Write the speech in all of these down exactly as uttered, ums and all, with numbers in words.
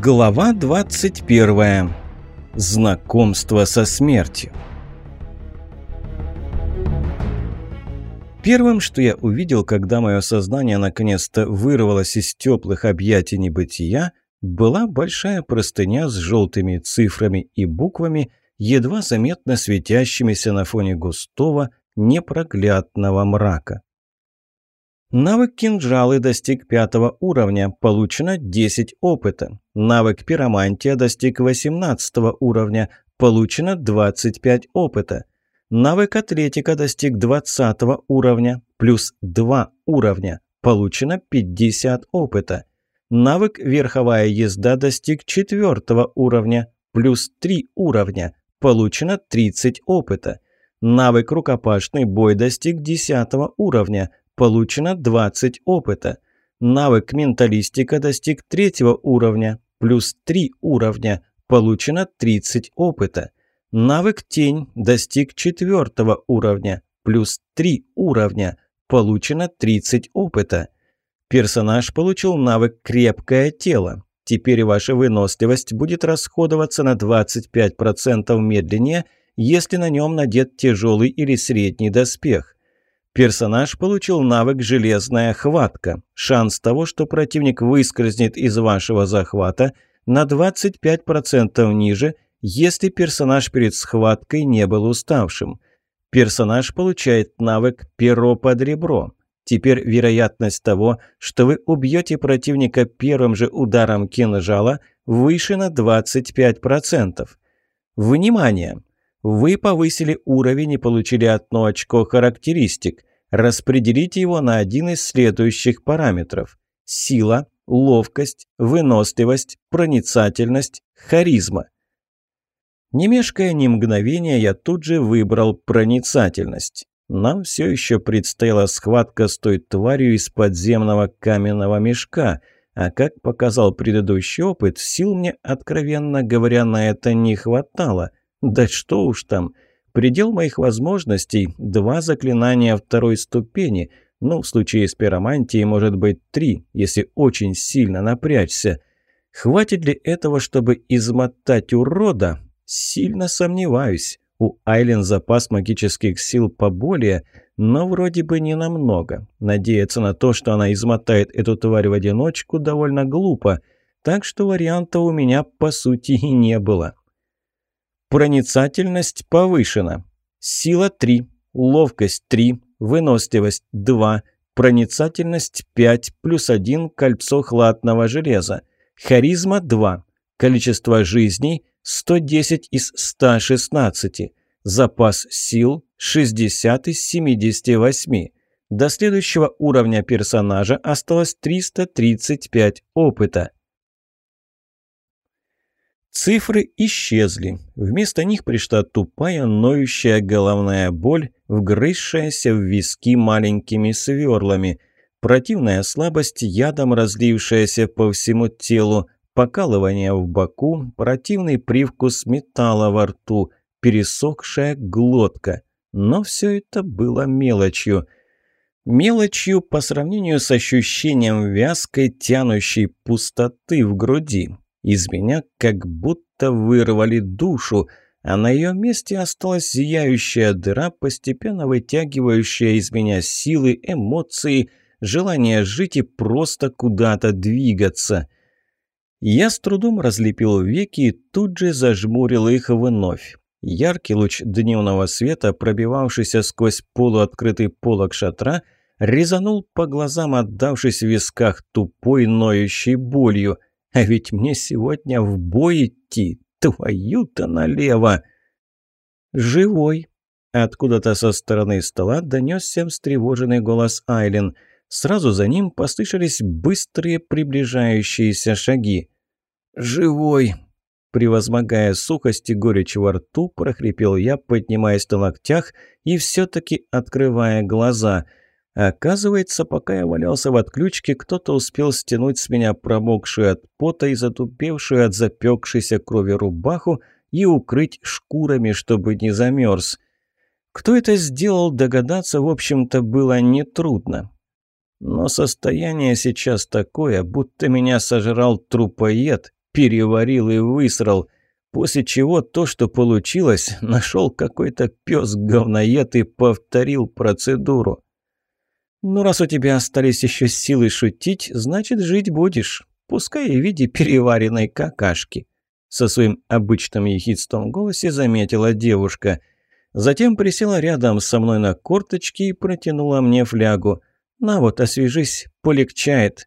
Глава двадцать первая. Знакомство со смертью. Первым, что я увидел, когда мое сознание наконец-то вырвалось из теплых объятий небытия, была большая простыня с желтыми цифрами и буквами, едва заметно светящимися на фоне густого, непроглядного мрака. Навык кинжалы достиг пятого уровня, получено десять опыта. Навык пиромантия достиг восемнадцатого уровня, получено двадцать пять опыта. Навык атлетика достиг двадцатого уровня, плюс два уровня, получено пятьдесят опыта. Навык верховая езда достиг четвертого уровня, плюс три уровня, получено тридцать опыта. Навык рукопашный бой достиг десятого уровня, получено двадцать опыта. Навык менталистика достиг третьего уровня, плюс три уровня, получено тридцать опыта. Навык тень достиг четвертого уровня, плюс три уровня, получено тридцать опыта. Персонаж получил навык крепкое тело. Теперь ваша выносливость будет расходоваться на двадцать пять процентов медленнее, если на нем надет тяжелый или средний доспех. Персонаж получил навык «Железная хватка». Шанс того, что противник выскользнет из вашего захвата, на двадцать пять процентов ниже, если персонаж перед схваткой не был уставшим. Персонаж получает навык «Перо под ребро». Теперь вероятность того, что вы убьете противника первым же ударом кинжала, выше на двадцать пять процентов. Внимание! Вы повысили уровень и получили одно очко характеристик. Распределите его на один из следующих параметров: сила, ловкость, выносливость, проницательность, харизма. Не мешкая ни мгновения, я тут же выбрал проницательность. Нам все еще предстояла схватка с той тварью из подземного каменного мешка, а как показал предыдущий опыт, сил мне, откровенно говоря, на это не хватало. Да что уж там, предел моих возможностей – два заклинания второй ступени, ну, в случае с пиромантией может быть три, если очень сильно напрячься. Хватит ли этого, чтобы измотать урода? Сильно сомневаюсь. У Айлен запас магических сил поболее, но вроде бы не намного. Надеяться на то, что она измотает эту тварь в одиночку, довольно глупо, так что варианта у меня по сути и не было. Проницательность повышена. Сила три, ловкость три, выносливость два, проницательность пять, плюс один кольцо хладного железа. Харизма два, количество жизней сто десять из ста шестнадцати, запас сил шестьдесят из семидесяти восьми. До следующего уровня персонажа осталось триста тридцать пять опыта. Цифры исчезли. Вместо них пришла тупая, ноющая головная боль, вгрызшаяся в виски маленькими сверлами. Противная слабость, ядом разлившаяся по всему телу, покалывание в боку, противный привкус металла во рту, пересохшая глотка. Но все это было мелочью. Мелочью по сравнению с ощущением вязкой, тянущей пустоты в груди. Из меня как будто вырвали душу, а на ее месте осталась зияющая дыра, постепенно вытягивающая из меня силы, эмоции, желание жить и просто куда-то двигаться. Я с трудом разлепил веки и тут же зажмурил их вновь. Яркий луч дневного света, пробивавшийся сквозь полуоткрытый полог шатра, резанул по глазам, отдавшись в висках тупой ноющей болью. А ведь мне сегодня в бой идти, твою-то налево. «Живой!» Откуда-то со стороны стола донесся встревоженный голос Айлен. Сразу за ним послышались быстрые приближающиеся шаги. «Живой!» Превозмогая сухость и горечь во рту, прохрипел я, поднимаясь на локтях и все-таки открывая глаза. Оказывается, пока я валялся в отключке, кто-то успел стянуть с меня промокшую от пота и затупевшую от запекшейся крови рубаху и укрыть шкурами, чтобы не замерз. Кто это сделал, догадаться, в общем-то, было нетрудно. Но состояние сейчас такое, будто меня сожрал трупоед, переварил и высрал. После чего то, что получилось, нашел какой-то пес-говноед и повторил процедуру. «Ну, раз у тебя остались еще силы шутить, значит, жить будешь. Пускай и в виде переваренной какашки», — со своим обычным ехидством в голосе заметила девушка. Затем присела рядом со мной на корточки и протянула мне флягу. «На вот, освежись, полегчает».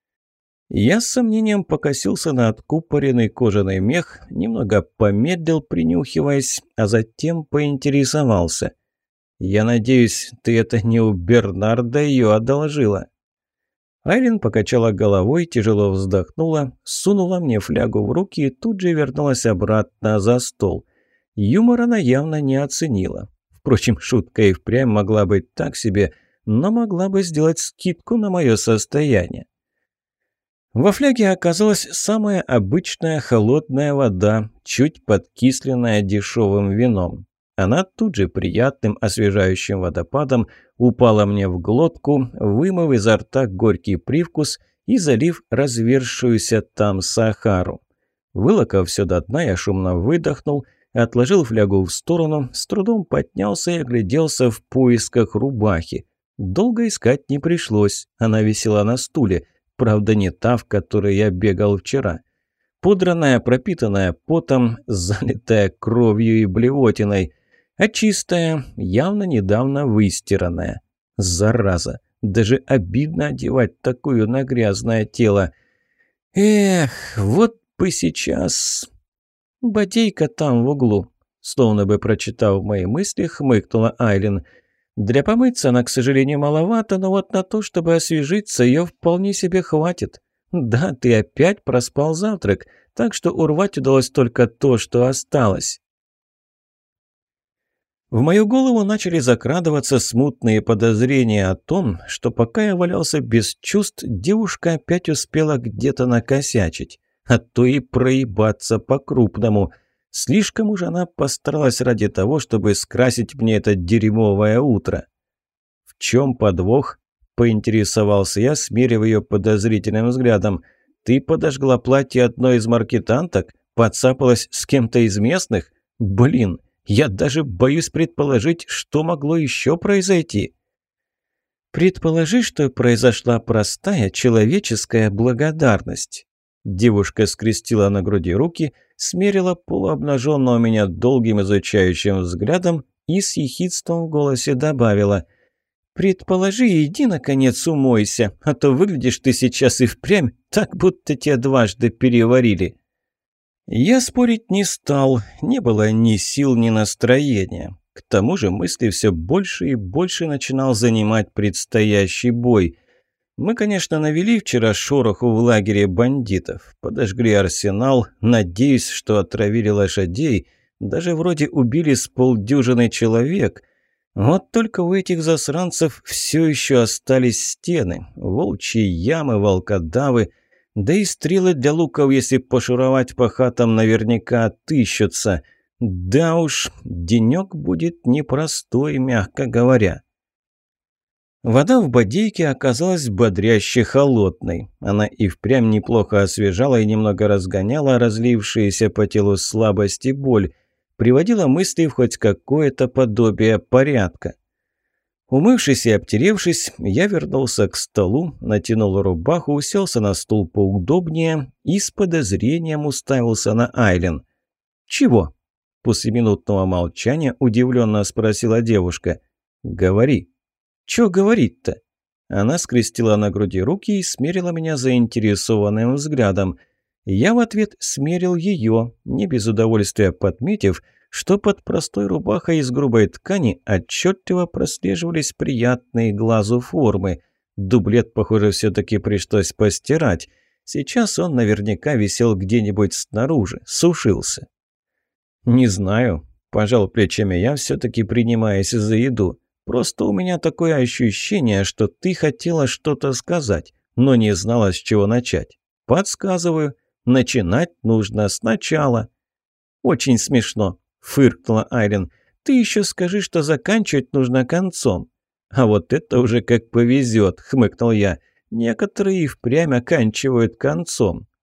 Я с сомнением покосился на откупоренный кожаный мех, немного помедлил, принюхиваясь, а затем поинтересовался. «Я надеюсь, ты это не у Бернарда ее одолжила?» Айлин покачала головой, тяжело вздохнула, сунула мне флягу в руки и тут же вернулась обратно за стол. Юмор она явно не оценила. Впрочем, шутка и впрямь могла быть так себе, но могла бы сделать скидку на мое состояние. Во фляге оказалась самая обычная холодная вода, чуть подкисленная дешевым вином. Она тут же приятным освежающим водопадом упала мне в глотку, вымыв изо рта горький привкус и залив развершуюся там Сахару. Вылокав все до дна, я шумно выдохнул, отложил флягу в сторону, с трудом поднялся и огляделся в поисках рубахи. Долго искать не пришлось, она висела на стуле, правда не та, в которой я бегал вчера. Пудранная, пропитанная потом, залитая кровью и блевотиной, а чистая, явно недавно выстиранная. Зараза, даже обидно одевать такую на грязное тело. Эх, вот бы сейчас... «Бодейка там в углу», словно бы прочитав мои мысли, хмыкнула Айлин. «Для помыться она, к сожалению, маловато, но вот на то, чтобы освежиться, ее вполне себе хватит. Да, ты опять проспал завтрак, так что урвать удалось только то, что осталось». В мою голову начали закрадываться смутные подозрения о том, что пока я валялся без чувств, девушка опять успела где-то накосячить, а то и проебаться по-крупному. Слишком уж она постаралась ради того, чтобы скрасить мне это дерьмовое утро. «В чем подвох?» – поинтересовался я, смерив ее подозрительным взглядом. «Ты подожгла платье одной из маркетанток? Подцапалась с кем-то из местных? Блин, я даже боюсь предположить, что могло еще произойти». «Предположи, что произошла простая человеческая благодарность». Девушка скрестила на груди руки, смерила полуобнаженного меня долгим изучающим взглядом и с ехидством в голосе добавила: «Предположи, иди, наконец, умойся, а то выглядишь ты сейчас и впрямь так, будто тебя дважды переварили». Я спорить не стал, не было ни сил, ни настроения. К тому же мысли все больше и больше начинал занимать предстоящий бой. Мы, конечно, навели вчера шороху в лагере бандитов, подожгли арсенал, надеюсь, что отравили лошадей, даже вроде убили с полдюжины человек. Вот только у этих засранцев все еще остались стены, волчьи ямы, волкодавы, да и стрелы для луков, если пошуровать по хатам, наверняка отыщутся. Да уж, денек будет непростой, мягко говоря. Вода в бодейке оказалась бодряще холодной. Она и впрямь неплохо освежала и немного разгоняла разлившиеся по телу слабость и боль, приводила мысли в хоть какое-то подобие порядка. Умывшись и обтеревшись, я вернулся к столу, натянул рубаху, уселся на стул поудобнее и с подозрением уставился на Айлин. «Чего?» – после минутного молчания удивленно спросила девушка. «Говори». «Чё говорить-то?» Она скрестила на груди руки и смерила меня заинтересованным взглядом. Я в ответ смерил ее, не без удовольствия подметив, что под простой рубахой из грубой ткани отчетливо прослеживались приятные глазу формы. Дублет, похоже, все-таки пришлось постирать. Сейчас он наверняка висел где-нибудь снаружи, сушился. «Не знаю», – пожал плечами я, все-таки принимаясь за еду. «Просто у меня такое ощущение, что ты хотела что-то сказать, но не знала, с чего начать. Подсказываю, начинать нужно сначала». «Очень смешно», – фыркнула Айлин. «Ты еще скажи, что заканчивать нужно концом». «А вот это уже как повезет», – хмыкнул я. «Некоторые и впрямь оканчивают концом.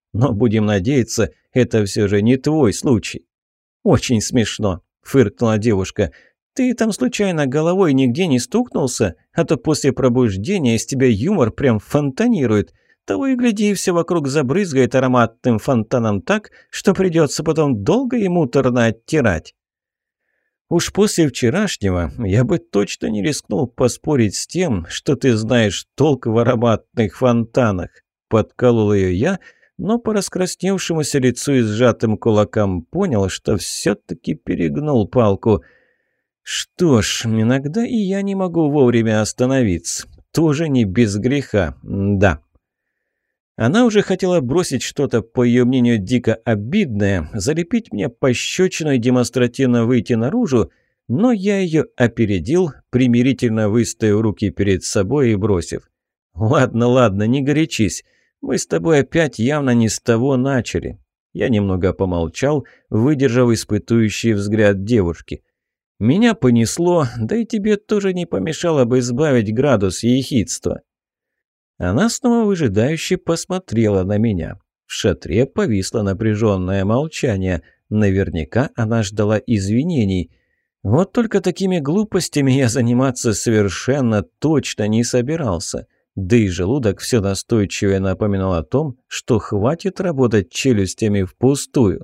Но будем надеяться, это все же не твой случай». «Очень смешно», – фыркнула девушка. «Ты там случайно головой нигде не стукнулся? А то после пробуждения из тебя юмор прям фонтанирует. Того и гляди, все вокруг забрызгает ароматным фонтаном так, что придется потом долго и муторно оттирать». «Уж после вчерашнего я бы точно не рискнул поспорить с тем, что ты знаешь толк в ароматных фонтанах», – подколол ее я, но по раскрасневшемуся лицу и сжатым кулакам понял, что все-таки перегнул палку. «Что ж, иногда и я не могу вовремя остановиться. Тоже не без греха, да». Она уже хотела бросить что-то, по ее мнению, дико обидное, залепить мне пощечину и демонстративно выйти наружу, но я ее опередил, примирительно выставив руки перед собой и бросив: «Ладно, ладно, не горячись. Мы с тобой опять явно не с того начали». Я немного помолчал, выдержав испытующий взгляд девушки. «Меня понесло, да и тебе тоже не помешало бы избавить градус ехидства». Она снова выжидающе посмотрела на меня. В шатре повисло напряженное молчание. Наверняка она ждала извинений. Вот только такими глупостями я заниматься совершенно точно не собирался. Да и желудок все настойчивее напоминал о том, что хватит работать челюстями впустую.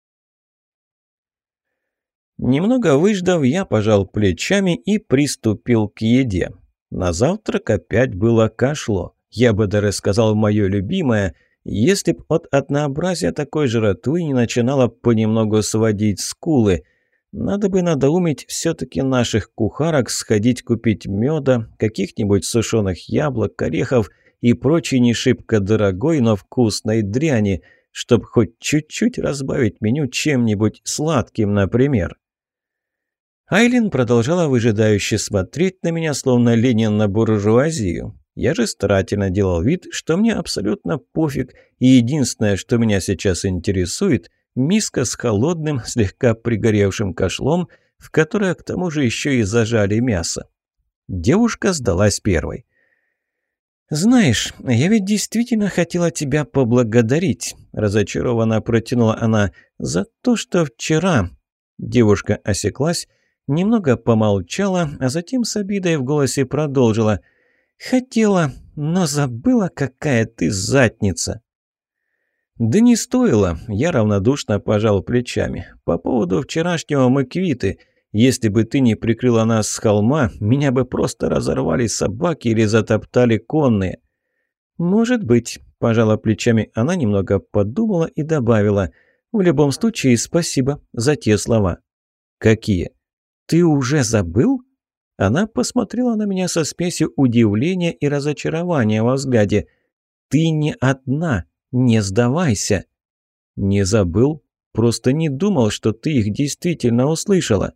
Немного выждав, я пожал плечами и приступил к еде. На завтрак опять было кашло. Я бы даже сказал, мое любимое, если б от однообразия такой жратвы не начинало понемногу сводить скулы. Надо бы надоумить все-таки наших кухарок сходить купить меда, каких-нибудь сушеных яблок, орехов и прочей не шибко дорогой, но вкусной дряни, чтобы хоть чуть-чуть разбавить меню чем-нибудь сладким, например. Айлин продолжала выжидающе смотреть на меня, словно Ленин на буржуазию. Я же старательно делал вид, что мне абсолютно пофиг, и единственное, что меня сейчас интересует – миска с холодным, слегка пригоревшим кошлом, в которое к тому же еще и зажали мясо. Девушка сдалась первой. «Знаешь, я ведь действительно хотела тебя поблагодарить», – разочарованно протянула она, – «за то, что вчера…» Девушка осеклась, немного помолчала, а затем с обидой в голосе продолжила: «Хотела, но забыла, какая ты задница». «Да не стоило», – я равнодушно пожал плечами. «По поводу вчерашнего мы квиты. Если бы ты не прикрыла нас с холма, меня бы просто разорвали собаки или затоптали конные». «Может быть», – пожала плечами она, немного подумала и добавила: «В любом случае, спасибо за те слова». «Какие?» «Ты уже забыл?» Она посмотрела на меня со смесью удивления и разочарования во взгляде. «Ты не одна, не сдавайся». «Не забыл, просто не думал, что ты их действительно услышала».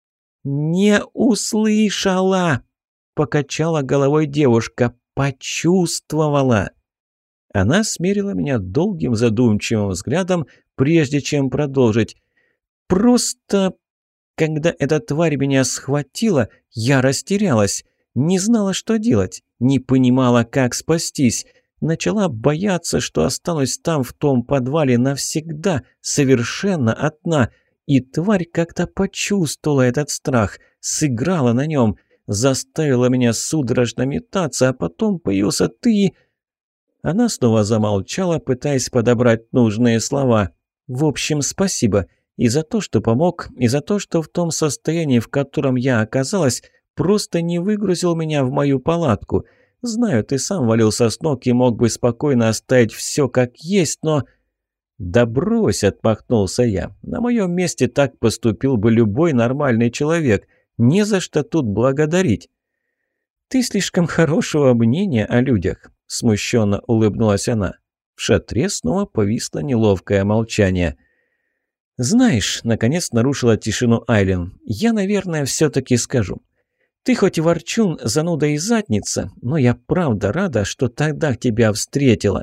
«Не услышала!» – покачала головой девушка. «Почувствовала!» Она смерила меня долгим задумчивым взглядом, прежде чем продолжить. «Просто, когда эта тварь меня схватила, я растерялась, не знала, что делать, не понимала, как спастись. Начала бояться, что останусь там, в том подвале, навсегда, совершенно одна. И тварь как-то почувствовала этот страх, сыграла на нем, заставила меня судорожно метаться, а потом появился ты и...» Она снова замолчала, пытаясь подобрать нужные слова. «В общем, спасибо. И за то, что помог, и за то, что в том состоянии, в котором я оказалась, просто не выгрузил меня в мою палатку. Знаю, ты сам валился с ног и мог бы спокойно оставить все как есть, но...» «Да брось», — отмахнулся я. «На моем месте так поступил бы любой нормальный человек. Не за что тут благодарить». «Ты слишком хорошего мнения о людях», — смущенно улыбнулась она. В шатре снова повисло неловкое молчание. «Знаешь», — наконец нарушила тишину Айлин, — «я, наверное, все-таки скажу. Ты хоть и ворчун, зануда и задница, но я правда рада, что тогда тебя встретила».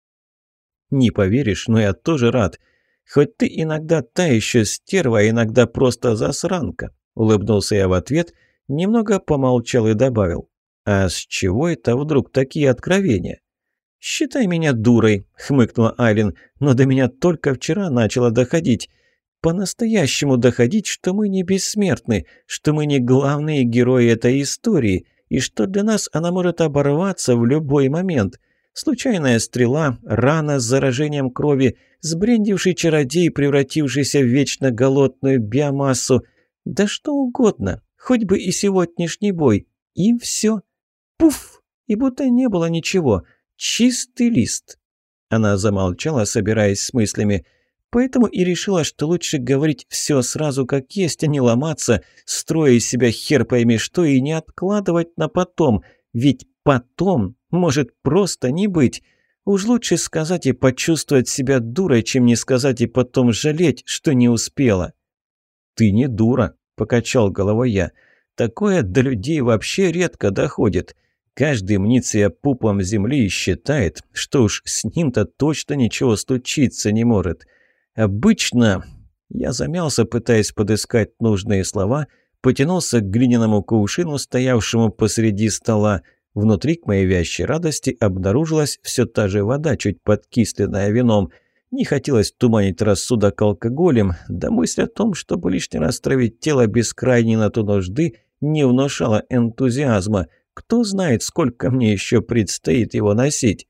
«Не поверишь, но я тоже рад. Хоть ты иногда та еще стерва, а иногда просто засранка», — улыбнулся я в ответ, немного помолчал и добавил. «А с чего это вдруг такие откровения?» «С «Считай меня дурой», — хмыкнула Айлин, «но до меня только вчера начало доходить. По-настоящему доходить, что мы не бессмертны, что мы не главные герои этой истории, и что для нас она может оборваться в любой момент. Случайная стрела, рана с заражением крови, сбрендивший чародей, превратившийся в вечно голодную биомассу. Да что угодно, хоть бы и сегодняшний бой. И все. Пуф! И будто не было ничего. Чистый лист». Она замолчала, собираясь с мыслями. Поэтому и решила, что лучше говорить все сразу как есть, а не ломаться, строя из себя хер пойми что, и не откладывать на потом. Ведь потом может просто не быть. Уж лучше сказать и почувствовать себя дурой, чем не сказать и потом жалеть, что не успела. «Ты не дура», — покачал головой я. «Такое до людей вообще редко доходит. Каждый мнит себя пупом земли и считает, что уж с ним-то точно ничего случиться не может. Обычно...» Я замялся, пытаясь подыскать нужные слова, потянулся к глиняному кувшину, стоявшему посреди стола. Внутри, к моей вящей радости, обнаружилась все та же вода, чуть подкисленная вином. Не хотелось туманить рассудок алкоголем, да мысль о том, чтобы лишний раз травить тело без крайней на то нужды, не внушала энтузиазма. Кто знает, сколько мне еще предстоит его носить.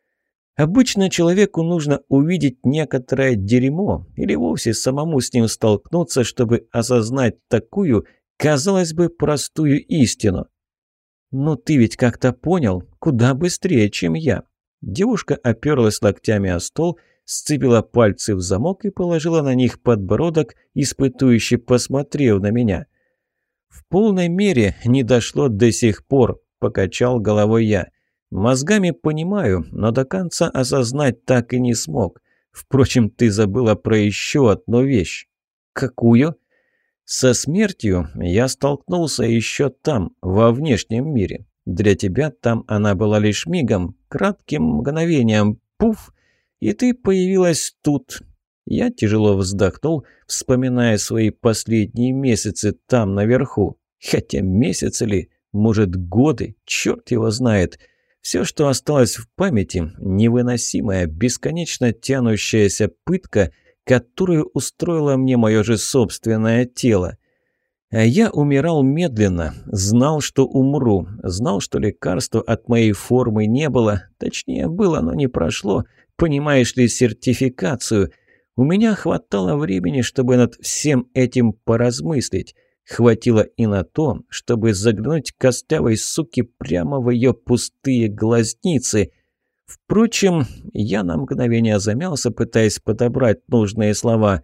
Обычно человеку нужно увидеть некоторое дерьмо или вовсе самому с ним столкнуться, чтобы осознать такую, казалось бы, простую истину. «Но ты ведь как-то понял, куда быстрее, чем я». Девушка оперлась локтями о стол, сцепила пальцы в замок и положила на них подбородок, испытующе посмотрев на меня. «В полной мере не дошло до сих пор», – покачал головой я. «Мозгами понимаю, но до конца осознать так и не смог. Впрочем, ты забыла про еще одну вещь». «Какую?» «Со смертью я столкнулся еще там, во внешнем мире. Для тебя там она была лишь мигом, кратким мгновением, пуф, и ты появилась тут». Я тяжело вздохнул, вспоминая свои последние месяцы там наверху. Хотя месяцы ли, может годы, черт его знает. Все, что осталось в памяти, невыносимая, бесконечно тянущаяся пытка, которую устроило мне мое же собственное тело. А я умирал медленно, знал, что умру, знал, что лекарства от моей формы не было, точнее было, но не прошло, понимаешь ли, сертификацию. У меня хватало времени, чтобы над всем этим поразмыслить. Хватило и на то, чтобы заглянуть костлявой суке прямо в ее пустые глазницы. Впрочем, я на мгновение замялся, пытаясь подобрать нужные слова.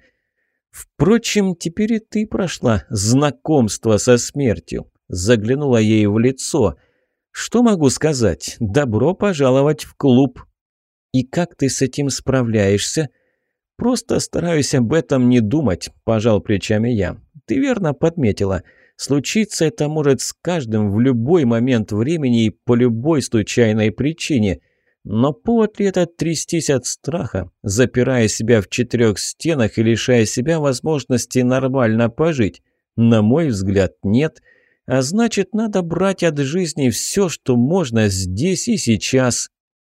«Впрочем, теперь и ты прошла знакомство со смертью», заглянула ей в лицо. «Что могу сказать? Добро пожаловать в клуб». «И как ты с этим справляешься?» «Просто стараюсь об этом не думать», – пожал плечами я. «Ты верно подметила. Случиться это может с каждым в любой момент времени и по любой случайной причине. Но повод ли это трястись от страха, запирая себя в четырех стенах и лишая себя возможности нормально пожить? На мой взгляд, нет. А значит, надо брать от жизни все, что можно здесь и сейчас».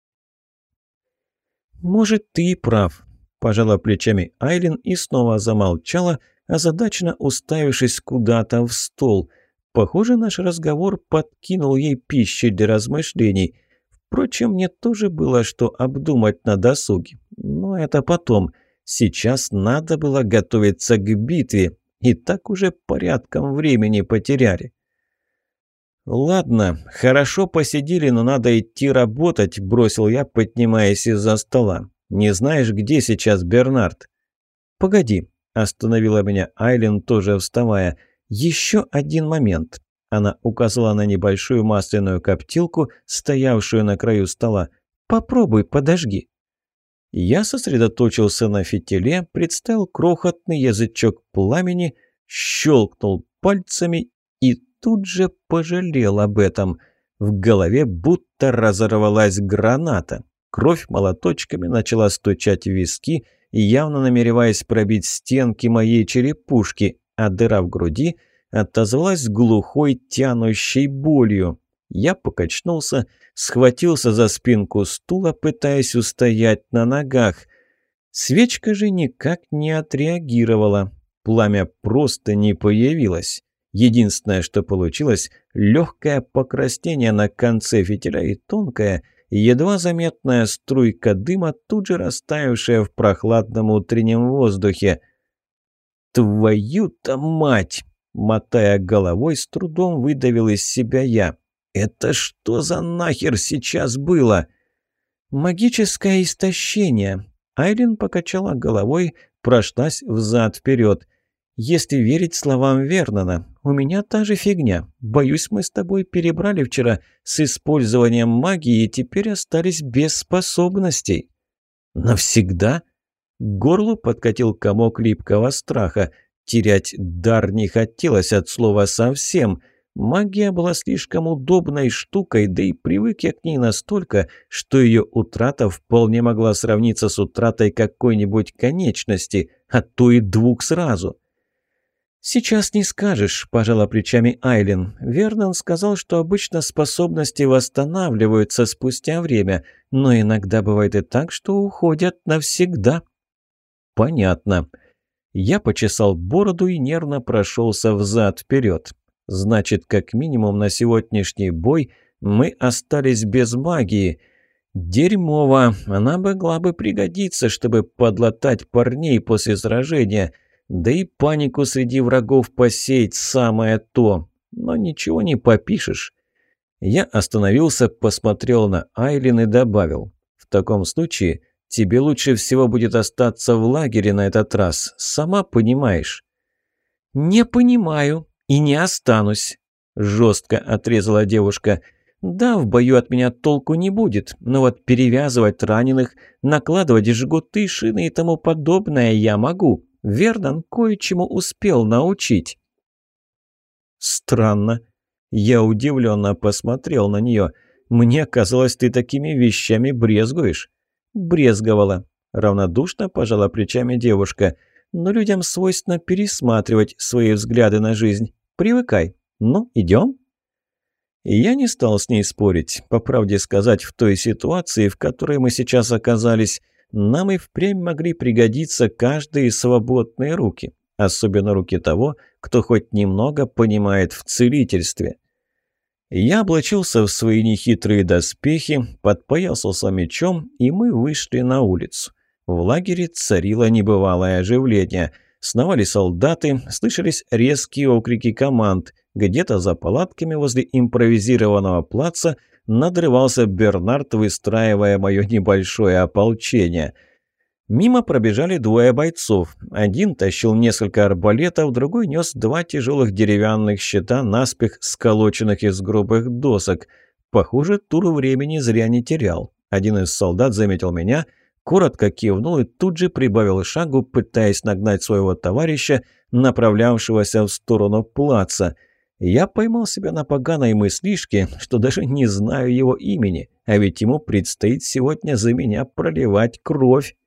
«Может, ты и прав», – пожала плечами Айлин и снова замолчала, озадаченно уставившись куда-то в стол. Похоже, наш разговор подкинул ей пищи для размышлений. Впрочем, мне тоже было что обдумать на досуге. Но это потом. Сейчас надо было готовиться к битве. И так уже порядком времени потеряли. «Ладно, хорошо посидели, но надо идти работать», – бросил я, поднимаясь из-за стола. «Не знаешь, где сейчас Бернард?» «Погоди», – остановила меня Айлин, тоже вставая. «Еще один момент». Она указала на небольшую масляную коптилку, стоявшую на краю стола. «Попробуй, подожги». Я сосредоточился на фитиле, представил крохотный язычок пламени, щелкнул пальцами и тут же пожалел об этом. В голове будто разорвалась граната. Кровь молоточками начала стучать в виски, явно намереваясь пробить стенки моей черепушки, а дыра в груди отозвалась глухой тянущей болью. Я покачнулся, схватился за спинку стула, пытаясь устоять на ногах. Свечка же никак не отреагировала. Пламя просто не появилось. Единственное, что получилось – легкое покраснение на конце фитиля и тонкая, едва заметная струйка дыма, тут же растаявшая в прохладном утреннем воздухе. «Твою-то мать!» – мотая головой, с трудом выдавил из себя я. «Это что за нахер сейчас было?» «Магическое истощение». Айлин покачала головой, прошлась взад-вперед. «Если верить словам Вернона, у меня та же фигня. Боюсь, мы с тобой перебрали вчера с использованием магии и теперь остались без способностей». «Навсегда?» К горлу подкатил комок липкого страха. Терять дар не хотелось от слова совсем. Магия была слишком удобной штукой, да и привык я к ней настолько, что ее утрата вполне могла сравниться с утратой какой-нибудь конечности, а то и двух сразу. «Сейчас не скажешь», – пожала плечами Айлин. «Вернон сказал, что обычно способности восстанавливаются спустя время, но иногда бывает и так, что уходят навсегда». «Понятно». Я почесал бороду и нервно прошелся взад-вперед. «Значит, как минимум на сегодняшний бой мы остались без магии. Дерьмово, она могла бы пригодиться, чтобы подлатать парней после сражения». Да и панику среди врагов посеять самое то. Но ничего не попишешь. Я остановился, посмотрел на Айлин и добавил. В таком случае тебе лучше всего будет остаться в лагере на этот раз. Сама понимаешь. Не понимаю и не останусь, жестко отрезала девушка. Да, в бою от меня толку не будет, но вот перевязывать раненых, накладывать жгуты, шины и тому подобное я могу. Вернон кое-чему успел научить». «Странно». Я удивленно посмотрел на нее. «Мне казалось, ты такими вещами брезгуешь». «Брезговала». Равнодушно пожала плечами девушка. «Но людям свойственно пересматривать свои взгляды на жизнь. Привыкай. Ну, идем?» И я не стал с ней спорить. По правде сказать, в той ситуации, в которой мы сейчас оказались, нам и впрямь могли пригодиться каждые свободные руки, особенно руки того, кто хоть немного понимает в целительстве. Я облачился в свои нехитрые доспехи, подпоясался мечом, и мы вышли на улицу. В лагере царило небывалое оживление. Сновали солдаты, слышались резкие окрики команд. Где-то за палатками возле импровизированного плаца надрывался Бернард, выстраивая мое небольшое ополчение. Мимо пробежали двое бойцов. Один тащил несколько арбалетов, другой нес два тяжелых деревянных щита, наспех сколоченных из грубых досок. Похоже, тур времени зря не терял. Один из солдат заметил меня, коротко кивнул и тут же прибавил шагу, пытаясь нагнать своего товарища, направлявшегося в сторону плаца. Я поймал себя на поганой мыслишке, что даже не знаю его имени, а ведь ему предстоит сегодня за меня проливать кровь.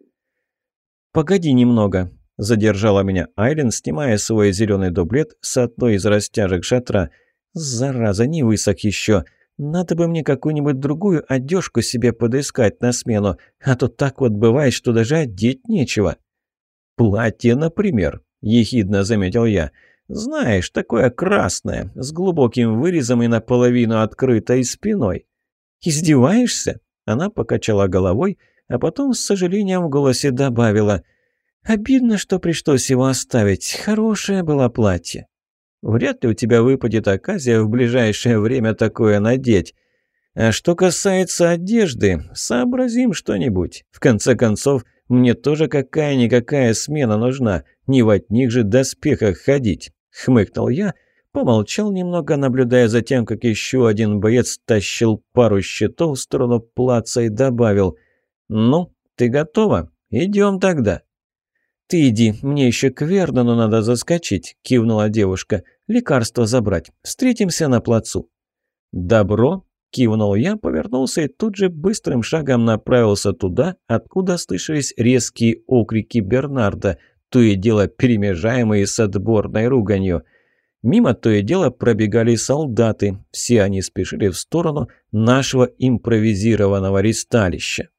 «Погоди немного», – задержала меня Айлин, снимая свой зеленый дублет с одной из растяжек шатра. «Зараза, не высох еще. Надо бы мне какую-нибудь другую одежку себе подыскать на смену, а то так вот бывает, что даже одеть нечего». «Платье, например», – ехидно заметил я. «Знаешь, такое красное, с глубоким вырезом и наполовину открытой спиной». «Издеваешься?» Она покачала головой, а потом с сожалением в голосе добавила. «Обидно, что пришлось его оставить. Хорошее было платье». «Вряд ли у тебя выпадет оказия в ближайшее время такое надеть. А что касается одежды, сообразим что-нибудь. В конце концов, мне тоже какая-никакая смена нужна, не в одних же доспехах ходить». Хмыкнул я, помолчал немного, наблюдая за тем, как еще один боец тащил пару щитов в сторону плаца и добавил: «Ну, ты готова? Идем тогда». «Ты иди, мне еще к Вернону надо заскочить», – кивнула девушка. «Лекарство забрать. Встретимся на плацу». «Добро», – кивнул я, повернулся и тут же быстрым шагом направился туда, откуда слышались резкие окрики Бернарда, то и дело перемежаемые с отборной руганью. Мимо то и дело пробегали солдаты. Все они спешили в сторону нашего импровизированного ристалища.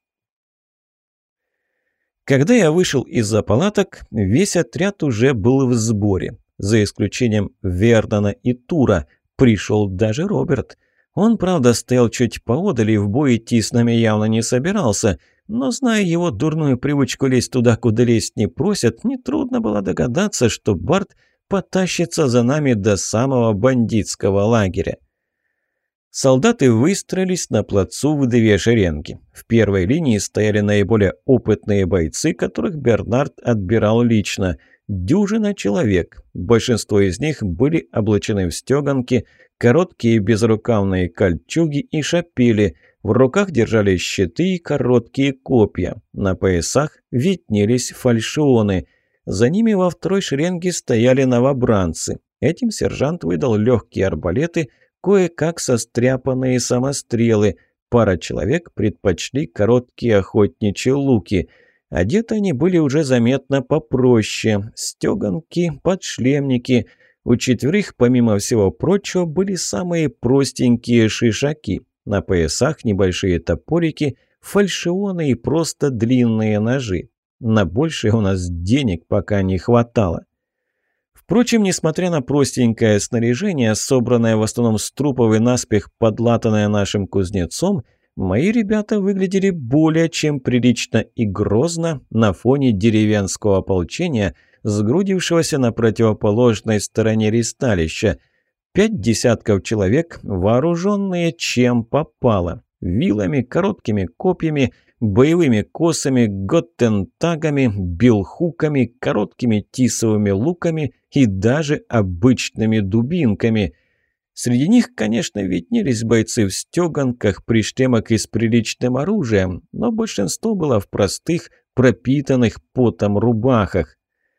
Когда я вышел из-за палаток, весь отряд уже был в сборе. За исключением Вернона и Тура. Пришел даже Роберт. Он, правда, стоял чуть поодаль и в бой идти с нами явно не собирался, но, зная его дурную привычку лезть туда, куда лезть не просят, нетрудно было догадаться, что Барт потащится за нами до самого бандитского лагеря. Солдаты выстроились на плацу в две шеренги. В первой линии стояли наиболее опытные бойцы, которых Бернард отбирал лично. Дюжина человек. Большинство из них были облачены в стеганки, короткие безрукавные кольчуги и шапели. В руках держали щиты и короткие копья. На поясах виднелись фальшионы. За ними во второй шеренге стояли новобранцы. Этим сержант выдал легкие арбалеты, кое-как состряпанные самострелы. Пара человек предпочли короткие охотничьи луки. Одеты они были уже заметно попроще. Стеганки, подшлемники. У четверых, помимо всего прочего, были самые простенькие шишаки. На поясах небольшие топорики, фальшионы и просто длинные ножи. На большее у нас денег пока не хватало. Впрочем, несмотря на простенькое снаряжение, собранное в основном с трупов и наспех подлатанное нашим кузнецом, мои ребята выглядели более чем прилично и грозно на фоне деревенского ополчения, сгрудившегося на противоположной стороне ристалища. Пять десятков человек, вооруженные чем попало. Вилами, короткими копьями, боевыми косами, готтентагами, билхуками, короткими тисовыми луками и даже обычными дубинками. Среди них, конечно, виднелись бойцы в стеганках, при шлемах и с приличным оружием, но большинство было в простых, пропитанных потом рубахах.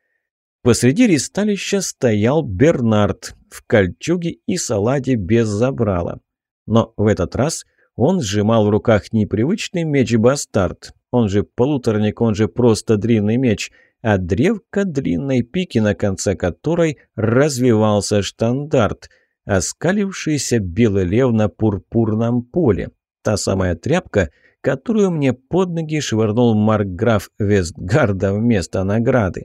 Посреди ристалища стоял Бернард в кольчуге и саладе без забрала. Но в этот раз он сжимал в руках непривычный меч-бастард, он же полуторник, он же просто длинный меч, а древко длинной пики, на конце которой развивался штандарт, оскалившийся белый лев на пурпурном поле. Та самая тряпка, которую мне под ноги швырнул маркграф Вестгарда вместо награды.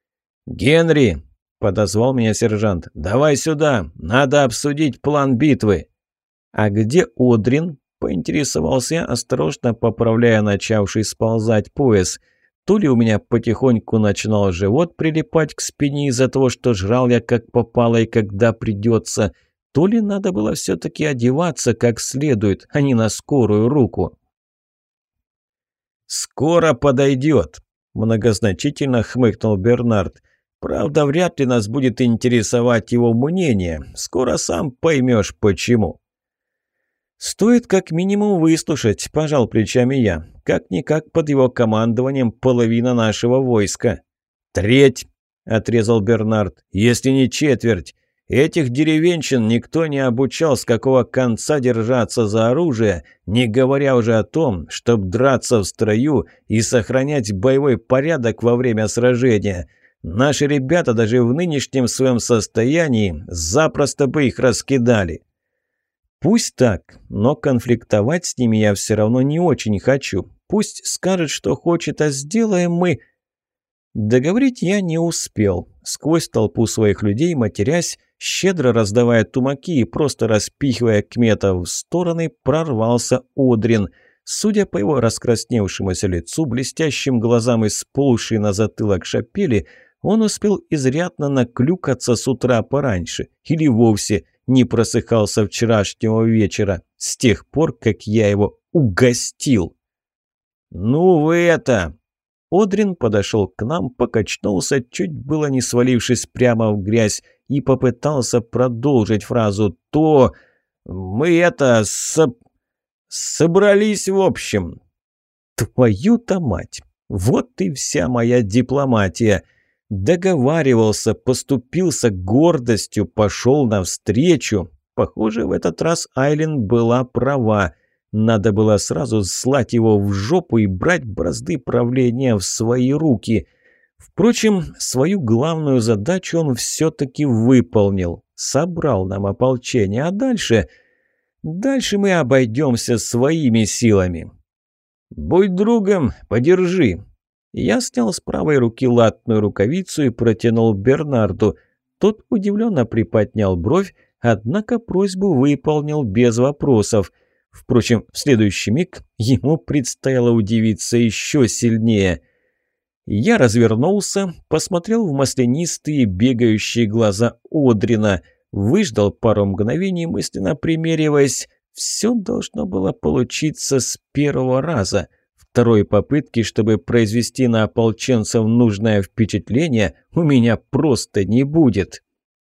«Генри!» – подозвал меня сержант. «Давай сюда! Надо обсудить план битвы!» «А где Одрин?» – поинтересовался я, осторожно поправляя начавший сползать пояс. То ли у меня потихоньку начинал живот прилипать к спине из-за того, что жрал я как попало и когда придется, то ли надо было все-таки одеваться как следует, а не на скорую руку. «Скоро подойдет!» – многозначительно хмыкнул Бернард. «Правда, вряд ли нас будет интересовать его мнение. Скоро сам поймешь, почему». «Стоит как минимум выслушать», – пожал плечами я. «Как-никак под его командованием половина нашего войска». «Треть», – отрезал Бернард, – «если не четверть. Этих деревенщин никто не обучал, с какого конца держаться за оружие, не говоря уже о том, чтобы драться в строю и сохранять боевой порядок во время сражения. Наши ребята даже в нынешнем своем состоянии запросто бы их раскидали». «Пусть так, но конфликтовать с ними я все равно не очень хочу. Пусть скажет, что хочет, а сделаем мы...» Договорить я не успел. Сквозь толпу своих людей, матерясь, щедро раздавая тумаки и просто распихивая кметов в стороны, прорвался Одрин. Судя по его раскрасневшемуся лицу, блестящим глазам и сползшей на затылок шапели, он успел изрядно наклюкаться с утра пораньше или вовсе не просыхался вчерашнего вечера, с тех пор, как я его угостил. «Ну вы это!» Одрин подошел к нам, покачнулся, чуть было не свалившись прямо в грязь, и попытался продолжить фразу «то... мы это... со... собрались в общем». Твою-то мать! Вот и вся моя дипломатия. Договаривался, поступился гордостью, пошел навстречу. Похоже, в этот раз Айлин была права. Надо было сразу слать его в жопу и брать бразды правления в свои руки. Впрочем, свою главную задачу он все-таки выполнил. Собрал нам ополчение, а дальше... Дальше мы обойдемся своими силами. «Будь другом, подержи». Я снял с правой руки латную рукавицу и протянул Бернарду. Тот удивленно приподнял бровь, однако просьбу выполнил без вопросов. Впрочем, в следующий миг ему предстояло удивиться еще сильнее. Я развернулся, посмотрел в маслянистые бегающие глаза Одрина, выждал пару мгновений, мысленно примериваясь. Все должно было получиться с первого раза. Второй попытки, чтобы произвести на ополченцев нужное впечатление, у меня просто не будет.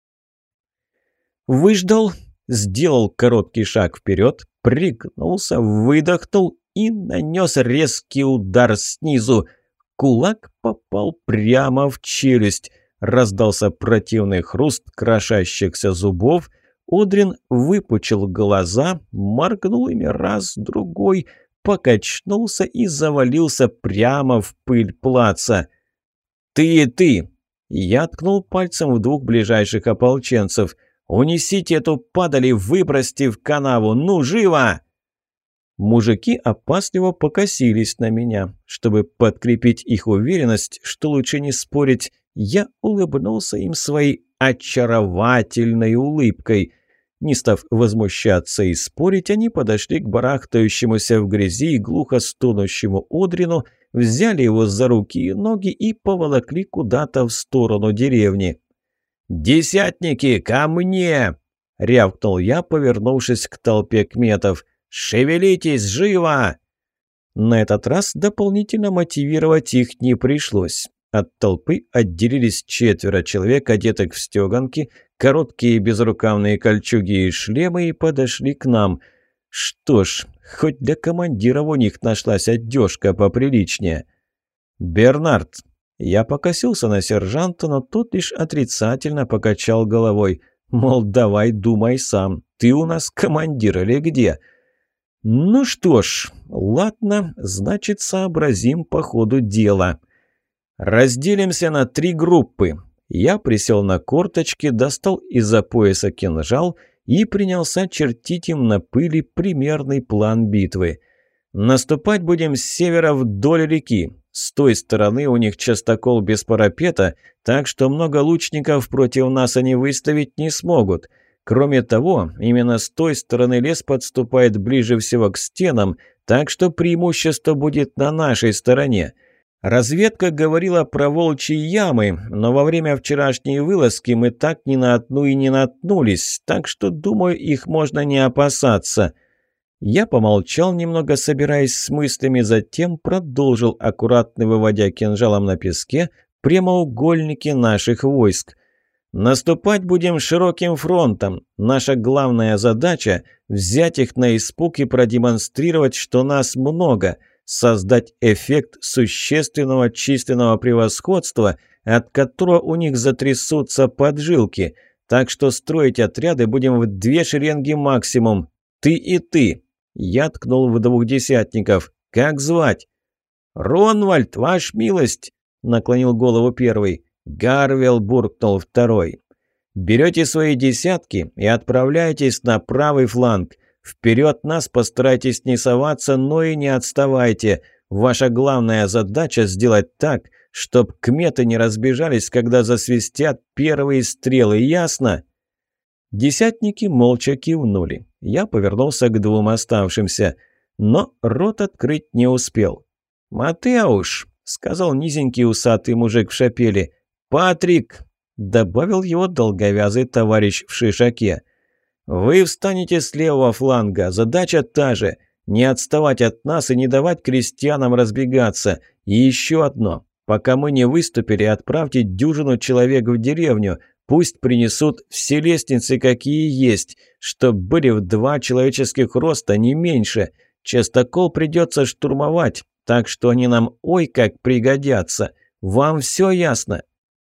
Выждал, сделал короткий шаг вперед, пригнулся, выдохнул и нанес резкий удар снизу. Кулак попал прямо в челюсть. Раздался противный хруст крошащихся зубов. Одрин выпучил глаза, моргнул ими раз, другой, покачнулся и завалился прямо в пыль плаца. «Ты и ты!» Я ткнул пальцем в двух ближайших ополченцев. «Унесите эту падаль и выбросьте в канаву! Ну, живо!» Мужики опасливо покосились на меня. Чтобы подкрепить их уверенность, что лучше не спорить, я улыбнулся им своей очаровательной улыбкой. Не став возмущаться и спорить, они подошли к барахтающемуся в грязи и глухо стонущему Одрину, взяли его за руки и ноги и поволокли куда-то в сторону деревни. «Десятники, ко мне!» — рявкнул я, повернувшись к толпе кметов. «Шевелитесь, живо!» На этот раз дополнительно мотивировать их не пришлось. От толпы отделились четверо человек, одетых в стеганки, короткие безрукавные кольчуги и шлемы, и подошли к нам. Что ж, хоть для командиров у них нашлась одежка поприличнее. «Бернард!» Я покосился на сержанта, но тот лишь отрицательно покачал головой. Мол, давай думай сам, ты у нас командир или где? Ну что ж, ладно, значит сообразим по ходу дела. Разделимся на три группы. Я присел на корточки, достал из-за пояса кинжал и принялся чертить им на пыли примерный план битвы. Наступать будем с севера вдоль реки. С той стороны у них частокол без парапета, так что много лучников против нас они выставить не смогут. Кроме того, именно с той стороны лес подступает ближе всего к стенам, так что преимущество будет на нашей стороне. Разведка говорила про волчьи ямы, но во время вчерашней вылазки мы так ни на одну и не наткнулись, так что, думаю, их можно не опасаться. Я помолчал немного, собираясь с мыслями, затем продолжил, аккуратно выводя кинжалом на песке прямоугольники наших войск. Наступать будем широким фронтом. Наша главная задача – взять их на испуг и продемонстрировать, что нас много – создать эффект существенного численного превосходства, от которого у них затрясутся поджилки. Так что строить отряды будем в две шеренги максимум. Ты и ты. Я ткнул в двух десятников. Как звать? «Ронвальд, ваш милость!» – наклонил голову первый. «Гарвел», – буркнул второй. «Берете свои десятки и отправляйтесь на правый фланг. Вперед нас постарайтесь не соваться, но и не отставайте. Ваша главная задача сделать так, чтоб кметы не разбежались, когда засвистят первые стрелы, ясно?» Десятники молча кивнули. Я повернулся к двум оставшимся, но рот открыть не успел. «Матеуш», — сказал низенький усатый мужик в шапеле. «Патрик», — добавил его долговязый товарищ в шишаке. «Вы встанете с левого фланга. Задача та же. Не отставать от нас и не давать крестьянам разбегаться. И еще одно. Пока мы не выступили, отправьте дюжину человек в деревню. Пусть принесут все лестницы, какие есть, чтоб были в два человеческих роста, не меньше. Частокол придется штурмовать, так что они нам ой как пригодятся. Вам все ясно?»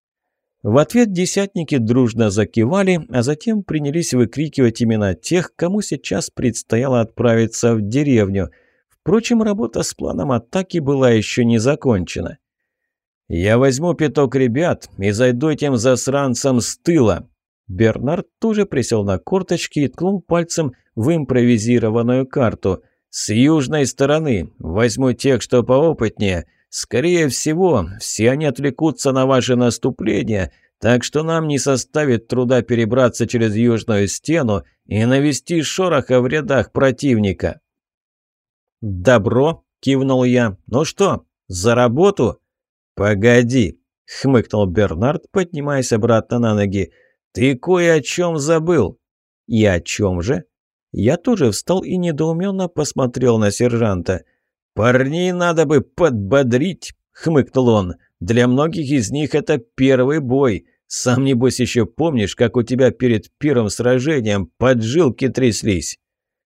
В ответ десятники дружно закивали, а затем принялись выкрикивать имена тех, кому сейчас предстояло отправиться в деревню. Впрочем, работа с планом атаки была еще не закончена. «Я возьму пяток ребят и зайду этим засранцам с тыла». Бернард тоже присел на корточки и ткнул пальцем в импровизированную карту. «С южной стороны. Возьму тех, что поопытнее. Скорее всего, все они отвлекутся на ваше наступление, так что нам не составит труда перебраться через южную стену и навести шороха в рядах противника». «Добро», — кивнул я. «Ну что, за работу?» «Погоди», — хмыкнул Бернард, поднимаясь обратно на ноги. «Ты кое о чем забыл». «И о чем же?» Я тоже встал и недоуменно посмотрел на сержанта. «Парней надо бы подбодрить», — хмыкнул он. «Для многих из них это первый бой. Сам, небось, еще помнишь, как у тебя перед первым сражением поджилки тряслись?»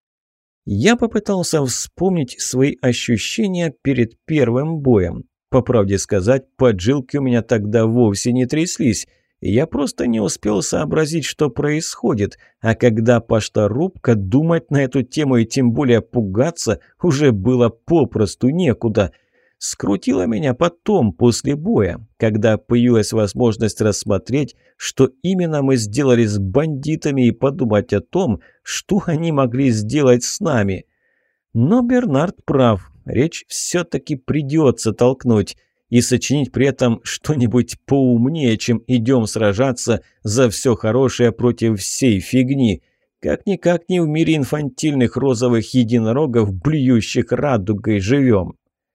Я попытался вспомнить свои ощущения перед первым боем. По правде сказать, поджилки у меня тогда вовсе не тряслись. Я просто не успел сообразить, что происходит, а когда пошла рубка, думать на эту тему и тем более пугаться уже было попросту некуда. Скрутило меня потом, после боя, когда появилась возможность рассмотреть, что именно мы сделали с бандитами и подумать о том, что они могли сделать с нами. Но Бернард прав, речь все-таки придется толкнуть. И сочинить при этом что-нибудь поумнее, чем идем сражаться за все хорошее против всей фигни. Как-никак не в мире инфантильных розовых единорогов, блюющих радугой, живем.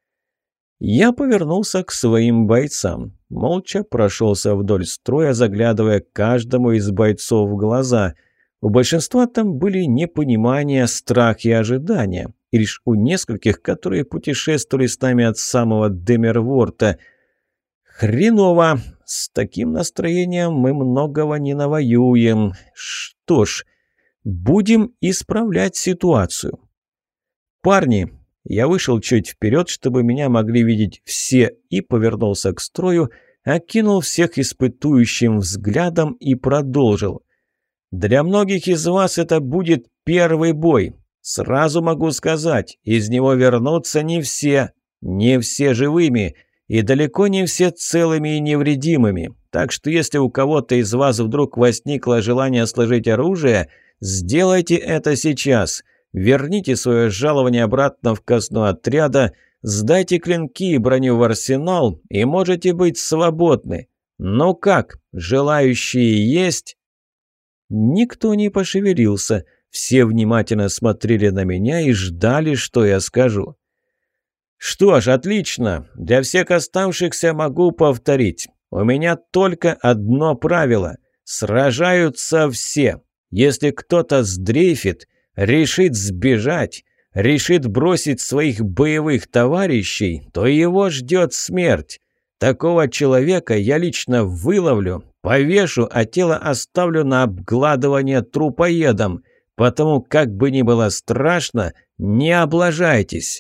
Я повернулся к своим бойцам. Молча прошелся вдоль строя, заглядывая каждому из бойцов в глаза. У большинства там были непонимание, страх и ожидания. И лишь у нескольких, которые путешествовали с нами от самого Демерворта. Хреново. С таким настроением мы многого не навоюем. Что ж, будем исправлять ситуацию. Парни, я вышел чуть вперед, чтобы меня могли видеть все, и повернулся к строю, окинул всех испытующим взглядом и продолжил. Для многих из вас это будет первый бой. Сразу могу сказать, из него вернутся не все, не все живыми, и далеко не все целыми и невредимыми. Так что если у кого-то из вас вдруг возникло желание сложить оружие, сделайте это сейчас. Верните свое жалование обратно в казну отряда, сдайте клинки и броню в арсенал, и можете быть свободны. Ну как, желающие есть?» Никто не пошевелился. Все внимательно смотрели на меня и ждали, что я скажу. «Что ж, отлично. Для всех оставшихся могу повторить. У меня только одно правило. Сражаются все. Если кто-то сдрейфит, решит сбежать, решит бросить своих боевых товарищей, то его ждет смерть. Такого человека я лично выловлю, повешу, а тело оставлю на обгладывание трупоедом. Потому, как бы ни было страшно, не облажайтесь».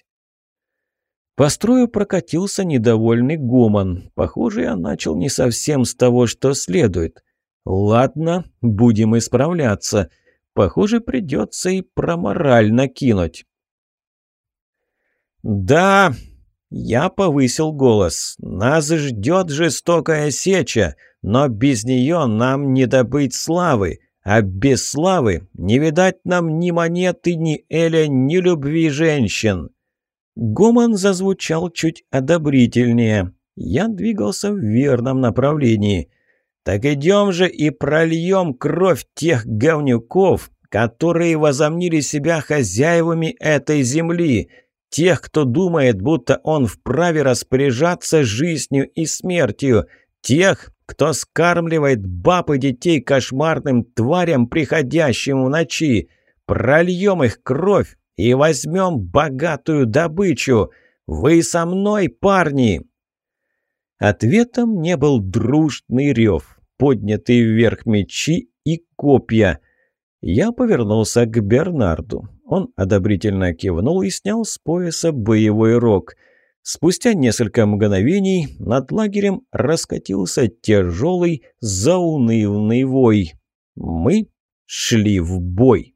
По строю прокатился недовольный гомон. Похоже, я начал не совсем с того, что следует. Ладно, будем исправляться. Похоже, придется и про мораль накинуть. «Да», — я повысил голос, — «нас ждет жестокая сеча, но без нее нам не добыть славы. А без славы не видать нам ни монеты, ни эля, ни любви женщин». Гомон зазвучал чуть одобрительнее. Я двигался в верном направлении. «Так идем же и прольем кровь тех говнюков, которые возомнили себя хозяевами этой земли, тех, кто думает, будто он вправе распоряжаться жизнью и смертью, тех, кто скармливает баб и детей кошмарным тварям, приходящим в ночи. Прольем их кровь и возьмем богатую добычу. Вы со мной, парни?» Ответом мне был дружный рев, поднятые вверх мечи и копья. Я повернулся к Бернарду. Он одобрительно кивнул и снял с пояса боевой рог. Спустя несколько мгновений над лагерем раскатился тяжелый заунывный вой. Мы шли в бой.